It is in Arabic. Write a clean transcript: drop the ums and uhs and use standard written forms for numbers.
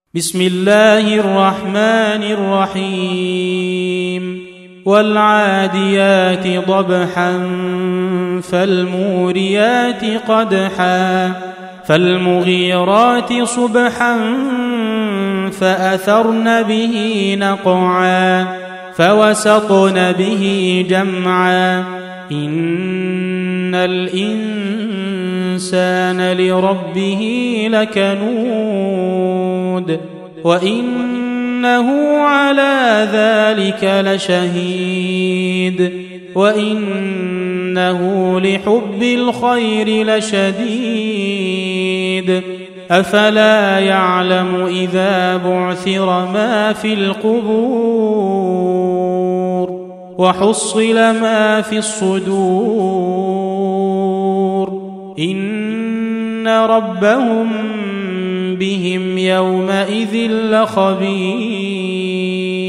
بسم الله الرحمن الرحيم والعاديات ضبحا فالموريات قدحا فالمغيرات صبحا فأثرن به نقعا فوسطن به جمعا إن الإنسان لربه لكنود وإنه على ذلك لشهيد وإنه لحب الخير لشديد أفلا يعلم إذا بعثر ما في القبور وحصل ما في الصدور إن ربهم بهم يومئذ لخبير